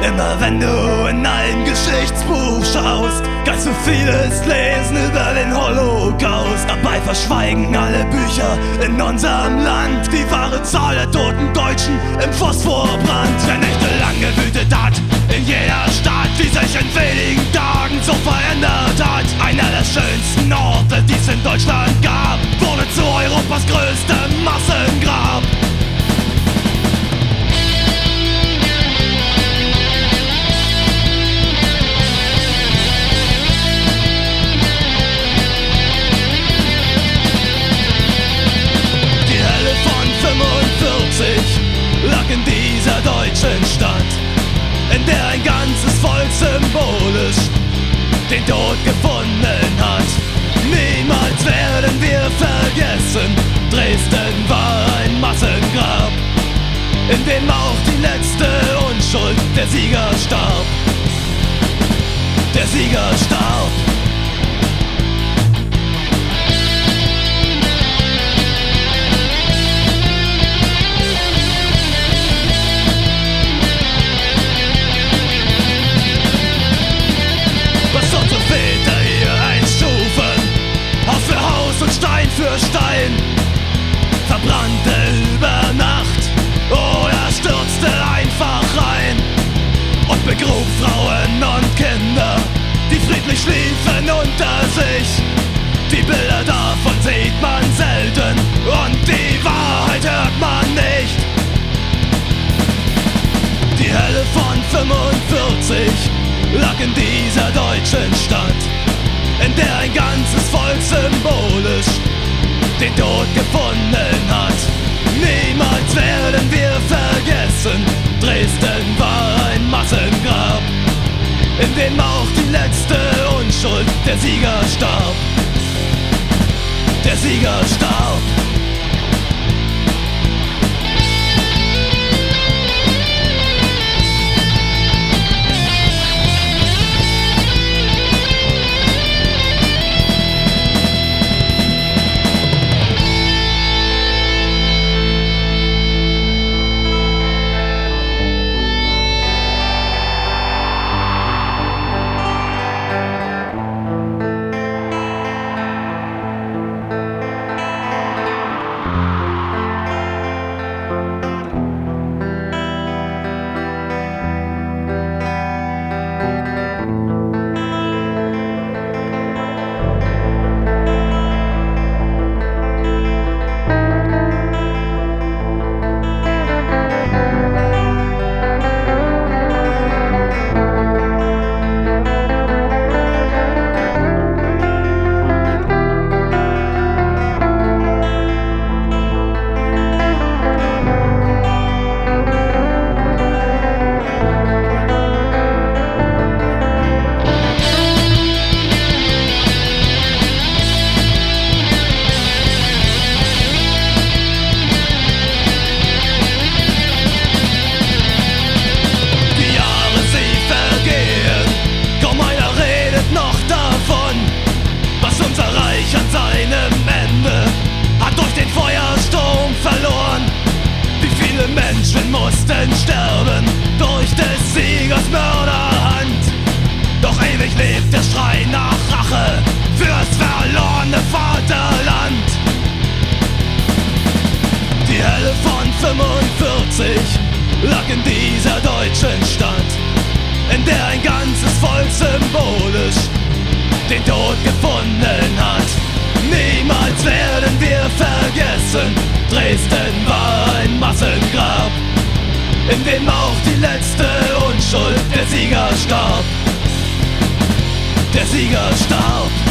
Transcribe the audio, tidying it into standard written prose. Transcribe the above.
Immer wenn du in ein Geschichtsbuch schaust, kannst du vieles lesen über den Holocaust. Dabei verschweigen alle Bücher in unserem Land die wahre Zahl der toten Deutschen im Phosphorbrand. Der nächtelang gewütet hat in jeder Stadt, die sich in wenigen Tagen so verändert hat. Einer der schönsten Orte, die es in Deutschland gab, wurde zu Europas größtem Massengrab. Lag in dieser deutschen Stadt, in der ein ganzes Volk symbolisch den Tod gefunden hat. Niemals werden wir vergessen, Dresden war ein Massengrab, in dem auch die letzte Unschuld der Sieger starb. Der Sieger starb. Stein für Stein verbrannte über Nacht oder stürzte einfach rein und begrub Frauen und Kinder, die friedlich schliefen unter sich. Die Bilder davon sieht man selten und die Wahrheit hört man nicht. Die Hölle von 45 lag in dieser deutschen Stadt, in der ein ganzes Volk symbolisch den Tod gefunden hat. Niemals werden wir vergessen, Dresden war ein Massengrab, in dem auch die letzte Unschuld der Sieger starb. Der Sieger starb. Mussten sterben durch des Siegers Mörderhand. Doch ewig lebt der Schrei nach Rache fürs verlorene Vaterland. Die Hölle von 45 lag in dieser deutschen Stadt, in der ein ganzes Volk symbolisch den Tod gefunden hat. Niemals werden wir vergessen, Dresden war ein Massengrab, in dem auch die letzte Unschuld der Sieger starb. Der Sieger starb.